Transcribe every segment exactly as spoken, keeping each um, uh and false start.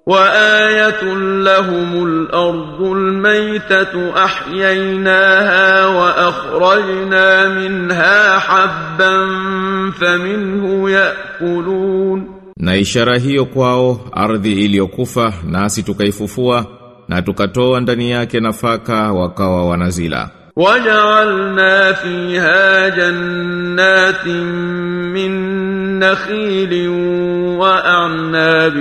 وآية لهم الأرض الميتة أحييناها وأخرجنا منها حبا فمنه يأكلون. Na ishara hiyo kwao ardhi iliyokufa nasi tukaifufua na tukatoa ndani yake nafaka wakawa wanazila. وجعلنا فيها جنات من نخيل وأعناب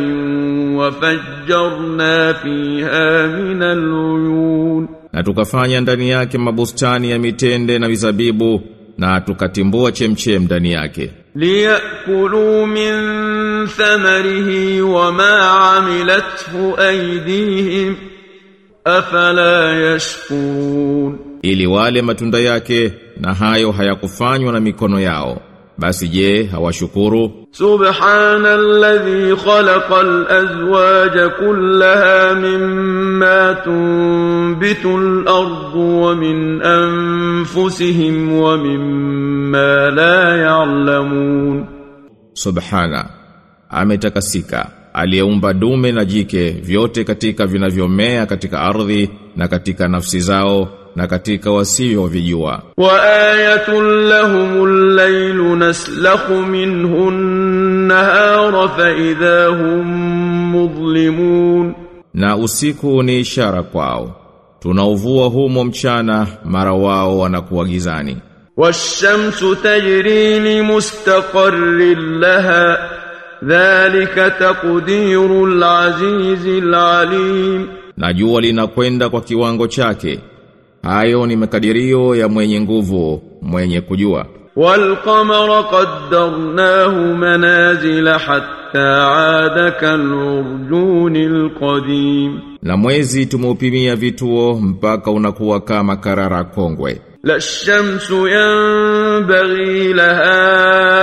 وفجرنا فيها من العيون. Na tukafanya ndani yake mabustani ya mitende na mizabibu na tukatimbua chemchem ndani yake. ليأكلوا من ثمره وما عملته أيديهم أفلا يشكرون. Ili wale matunda yake na hayo hayakufanywa na mikono yao, basi je hawashukuru? Subhanalladhi khalaqal azwaja kullaha mimma tunbitul ardu wa min anfusihim wa mimma la ya'lamun. Subhana, ametakasika aliyeumba dume na jike vyote katika vinavyomea katika ardhi na katika nafsi zao na katika wasio vijua. Wa ayatul lahumul laylu naslakhu minhu an-nahara fa idha hum mudlimun. Na usiku ni ishara kwao, tunauvua humo mchana mara wao wanakuwa gizani. Wash-shamsu tajri li mustaqarrin laha dhalika taqdirul azizil alim. Na jua linakwenda kwa kiwango chake, hayo ni makadirio ya mwenye nguvu mwenye kujua. Wal qamara qaddarnahu manazila hatta aada kal urjunil qadim. Na mwezi tumeupimia vituo mpaka unakuwa kama karara kongwe. La shamsu yanbaghi laha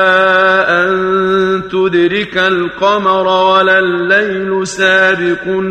an tudrika al qamara wala al-laylu sabiqun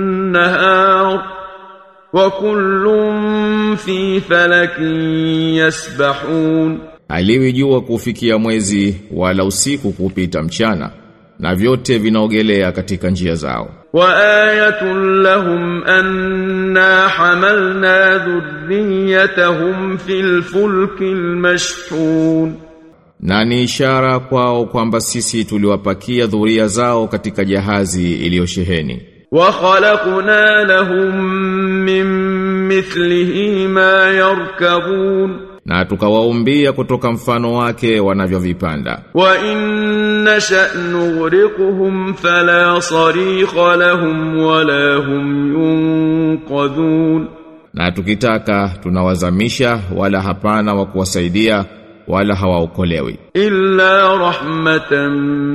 nahar wa kullun fi falakin yasbahun. Haliwi jua kufikia mwezi wala usiku kupita mchana, na vyote vinaogelea katika njia zao. Wa ayatul lahum anna hamalna dhurriyyatahum fil fulkil mashhun. Na ni ishara kwao kwamba sisi tuliwapakia dhuria zao katika jahazi iliyosheheni. Wa khalaqna lahum min mithlihi ma yarkabun. Na tukawaumbia kutoka mfano wake wanavyovipanda. Wa inna sha'nu nughriquhum fala sarikha lahum wala hum yunqadhun. Na tukitaka tunawazamisha wala hapana wa kuwasaidia wala hawaokolewi. Illa rahmatan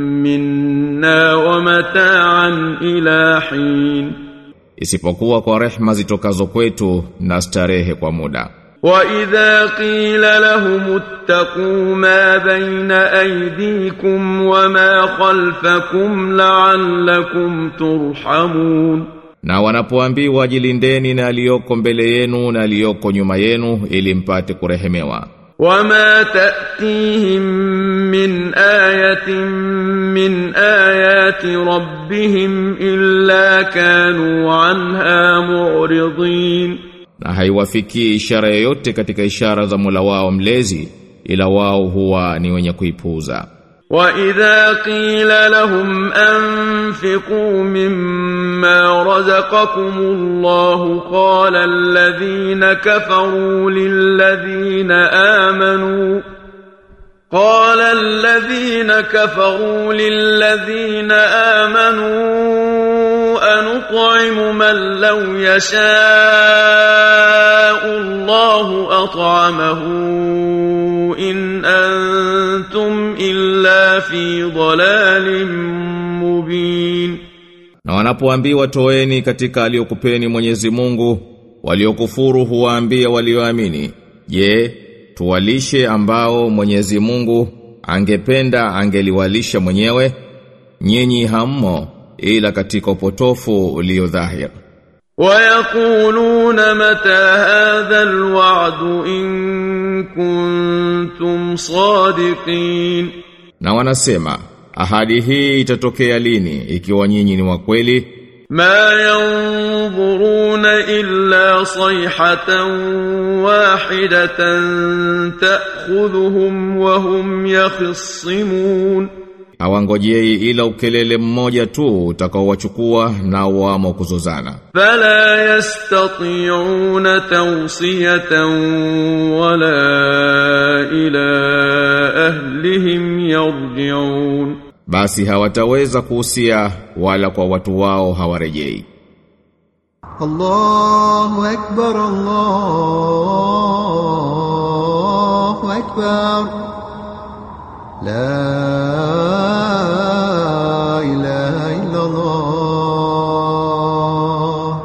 minna wa mata'an ila hin. Isipokuwa kwa rehema zitokazo kwetu na starehe kwa muda. وَإِذَا قِيلَ لَهُمُ اتَّقُوا مَا بَيْنَ أَيْدِيكُمْ وَمَا خَلْفَكُمْ لَعَلَّكُمْ تُرْحَمُونَ. Na wanapoambiwa jilindeni na aliyoko mbele yenu na aliyoko nyuma yenu ili mpate kurehemewa. وَمَا تَأْتِيهِمْ مِنْ آيَةٍ مِنْ آيَاتِ رَبِّهِمْ إِلَّا كَانُوا عَنْهَا مُعْرِضِينَ. Na haiwafikii ishara yoyote katika ishara za Mola wao mlezi ila wao huwa ni wenye kuipuuza. Wa idha qila lahum anfiqu mimma razaqakumullahu qala alladhina kafaru lilladhina amanu قال الذين كفروا للذين آمنوا أنطعم من لو يشاء الله أطعمه إن أنتم إلا في ضلال مبين. Na wanapoambiwa toeni katika aliyokupeni Mwenyezi Mungu, waliokufuru huwaambia walioamini, je, tuwalishe ambao Mwenyezi Mungu angependa angeliwalisha mwenyewe? Nyinyi hammo ila katika upotofu ulio dhahir. Wayaquluna mata hadha alwa'du in kuntum sadiqin. Na wanasema ahadi hii itatokea lini ikiwa nyinyi ni wa kweli? ما ينظرون إلا صيحة واحدة تأخذهم وهم يخصمون hawangojei ila ukelele mmoja tu utakaowachukua na wamo kuzozana. Fala yastati'una tawsiyatan wala ila ahlihim yarji'un, basi hawataweza kuhusia wala kwa watu wao hawarejei. Allahu akbar, Allahu akbar, la ilaha illa Allah.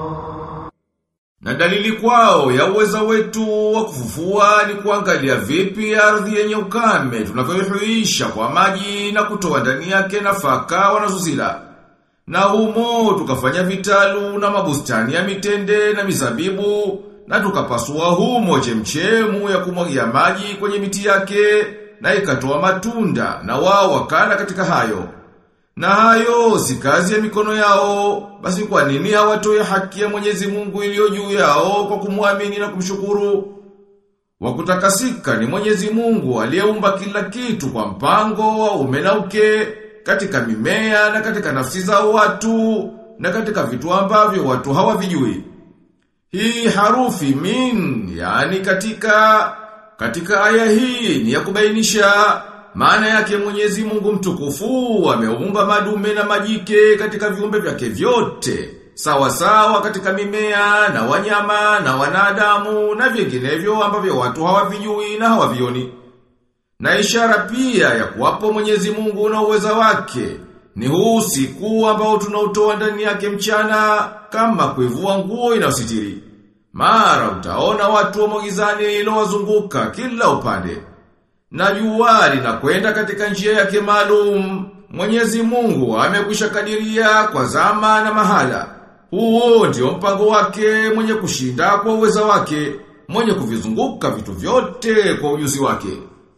Na dalili kwao ya uweza wetu wa kufufua ni kuangalia vipi ardhi yenye ukame tunavyoihuisha kwa maji na kutoa ndani yake nafaka wanazozila. Na humo tukafanya vitalu na mabustani ya mitende na mizabibu, na tukapasua humo chemchemu ya kumwagia maji kwenye miti yake, na ikatoa matunda na wao wakala katika hayo. Na hayo si kazi ya mikono yao, basi kwa nini hawatoe haki ya Mwenyezi Mungu iliyo juu yao kwa kumwamini na kumshukuru? Wakutakasika ni Mwenyezi Mungu aliyeumba kila kitu kwa mpango wa ume na uke, katika mimea na katika nafsi za watu na katika vitu ambavyo watu hawavijui. Hii harufi min, yani katika katika aya hii ni ya kubainisha maana yake Mwenyezi Mungu mtukufu ameumba madume na majike katika viumbe vyake vyote, sawa sawa katika mimea na wanyama na wanadamu na vinginevyo ambavyo watu hawavijui na hawavioni. Na ishara pia ya kuwapo Mwenyezi Mungu na uweza wake ni huu usiku ambao tunautoa ndani yake mchana kama kuivua nguo inayositiri. Mara utaona watu wa gizani ilowazunguka kila upande. Na jua linakwenda katika njia yake maalum. Mwenyezi Mungu amekwisha kadiria kwa zama na mahala. Huo ndio mpango wake mwenye kushinda kwa uweza wake, mwenye kuvizunguka vitu vyote kwa ujuzi wake.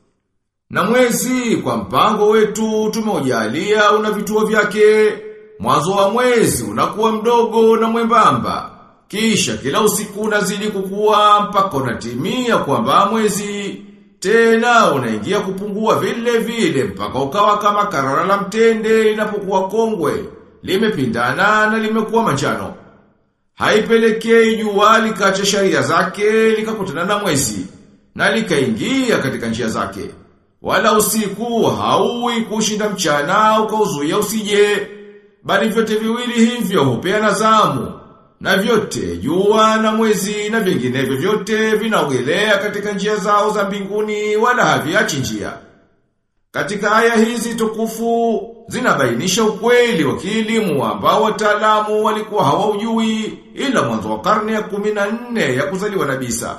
Na mwezi kwa mpango wetu tumeujalia una vituo vyake. Mwanzo wa mwezi unakuwa mdogo na mwembamba, kisha kila usiku unazidi kukua mpaka unatimia kwamba mwezi tena unaingia kupungua vile vile mpaka ukawa kama karara la mtende linapokuwa kongwe, limepindana na limekuwa manjano. Haipelekei jua likaacha sharia zake likakutana na mwezi na likaingia katika njia zake. Wala usiku hauwi kushinda mchana ukauzuia usije, bali vyote viwili hivyo hupeana zamu. Na vyote jua na mwezi na vinginevyo vyote vinaogelea katika njia zao za mbinguni, wala haviachi njia. Katika aya hizi tukufu zinabainisha ukweli wa kielimu ambao wataalamu walikuwa hawaujui ila mwanzo wa karne ya kumi na nne ya kuzaliwa Nabii Isa.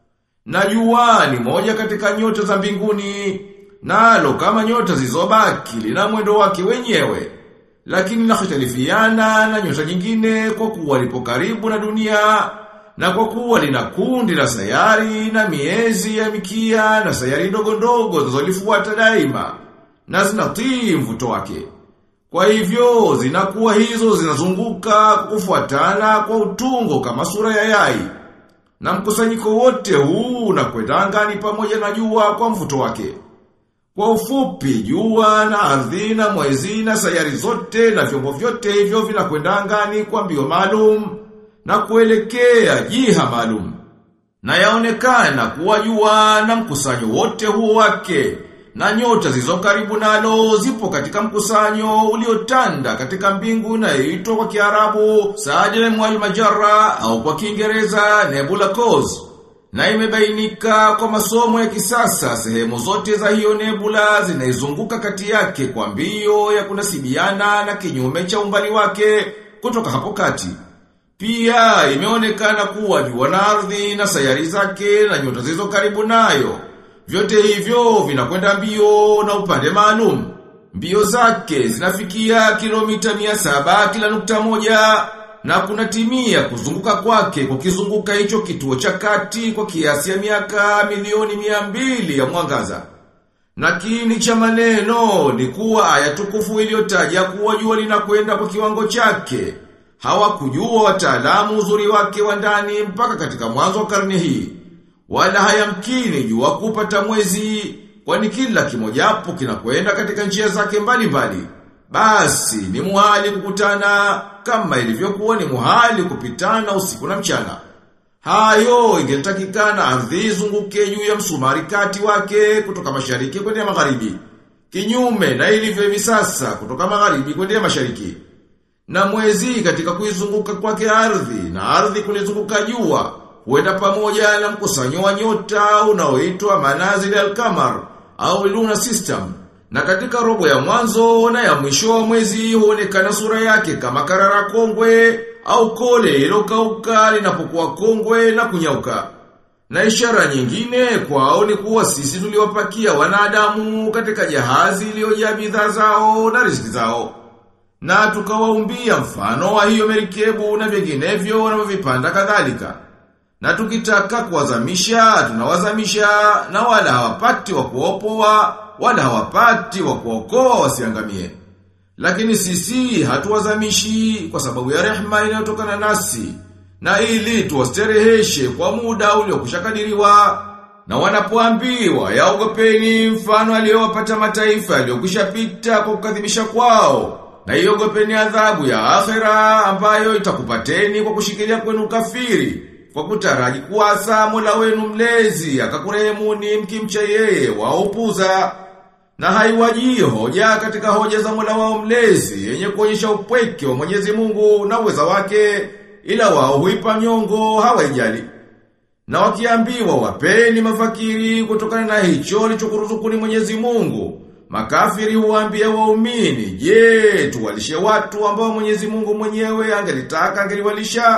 Na jua ni moja katika nyota za mbinguni, nalo kama nyota zilizobaki lina mwendo wake wenyewe, lakini linahitalifiana na nyota nyingine kwa kuwa lipo karibu na dunia, na kwa kuwa lina kundi la sayari na miezi ya mikia na sayari ndogo ndogo zinazolifuata daima na zinatii mvuto wake. Kwa hivyo zinakuwa hizo zinazunguka kufuatana kwa utungo kama sura ya yai. Na mkusanyiko wote huu unakwenda angani pamoja na jua kwa mvuto wake. Kwa ufupi, jua na ardhi na mwezi na sayari zote na vyombo vyote hivyo vinakwenda angani kwa mbio maalum na kuelekea jiha maalum. Na yaonekana kuwa jua na mkusanyo wote huo wake na nyota zilizo karibu nalo zipo katika mkusanyo uliotanda katika mbingu na inaitwa kwa Kiarabu Sajm al-Majra au kwa Kiingereza Nebula Cause. Na imebainika kwa masomo ya kisasa sehemu zote za hiyo nebula zinaizunguka kati yake kwa mbio ya kunasibiana na kinyume cha umbali wake kutoka hapo kati. Pia imeonekana kuwa jua na ardhi na sayari zake na nyota zilizo karibu nayo, vyote hivyo vinakwenda mbio na upande maalum. Mbio zake zinafikia kilomita mia saba kila nukta moja, na kunatimia kuzunguka kwake kukizunguka hicho kituo cha kati kwa kiasi ya miaka milioni mia mbili ya mwangaza. Na kiini cha maneno ni kuwa aya tukufu iliyotaja kuwa jua linakwenda kwa kiwango chake Hawakujua wataalamu uzuri wake wa ndani mpaka katika mwanzo wa karne hii. Wala hayamkini jua kupata mwezi, kwani kila kimojapo kinakwenda katika njia zake mbalimbali. Basi ni muhali kukutana kama ilivyokuwa ni muhali kupitana usiku na mchana. Hayo ingetakikana ardhi izunguke juu ya msumari kati wake kutoka mashariki kwenda magharibi. Kinyume na ilivyo hivi sasa kutoka magharibi kwenda mashariki. Na mwezi katika kuizunguka kwake ardhi na ardhi kulizunguka jua huenda pamoja na mkusanyo wa nyota unaoitwa manazil al-qamar au lunar system. Na katika robo ya mwanzo na ya mwisho wa mwezi huonekana sura yake kama karara kongwe au kole ilokauka linapokuwa kongwe na kunyauka. Na ishara nyingine kwao ni kuwa sisi tuliwapakia wanadamu katika jahazi iliyojaa bidhaa zao na riziki zao. Na tukawaumbia mfano wa hiyo merikebu na vinginevyo wanavyovipanda kadhalika. Na tukitaka kuwazamisha, tunawazamisha na wala hawapati wa kuopoa, wala hawapati wa kuokoa wasiangamie. Lakini sisi hatuwazamishi kwa sababu ya rehema inayotokana nasi, na ili tuwastereheshe kwa muda uliokushakadiriwa. Na wanapoambiwa yaogopeni mfano aliyowapata mataifa yaliyokushapita kwa kukadhibisha kwao, na iogopeni adhabu ya akhera ambayo itakupateni kwa kushikilia kwenu kafiri, kwa kutaraji kuasa Mola wenu mlezi akakurehemuni mkimcha yeye waupuza. Na haiwajii hoja katika hoja za Mola wao mlezi yenye kuonyesha upweke wa Mwenyezi Mungu na uweza wake, ila wao huipa nyongo hawaijali. Na wakiambiwa wapeni mafakiri kutokana na hicho alichokuruzukuni Mwenyezi Mungu, makafiri huambia waumini, je, tuwalishe watu ambao Mwenyezi Mungu mwenyewe angelitaka angeliwalisha?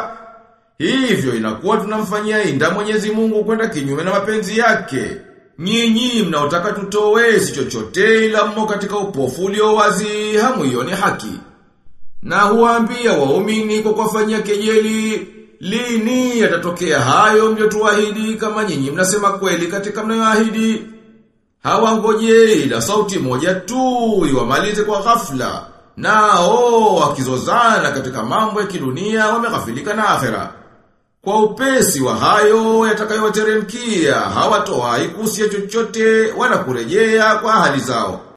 Hivyo inakuwa tunamfanyia inda Mwenyezi Mungu kwenda kinyume na mapenzi yake. Nyinyi mnaotaka tutowe si chochote ila mmo katika upofu ulio wazi, hamuioni haki. Na huambia waumini kwa kuwafanyia kejeli, lini yatatokea hayo mliotuahidi kama nyinyi mnasema kweli katika mnayoahidi? Hawangoje ila sauti moja tu iwamalize kwa ghafla. Nao wakizozana katika mambo ya kidunia wameghafilika na akhera. Kwa upesi wa hayo yatakayowateremkia hawatoa ikusia chochote wala kurejea kwa hali zao.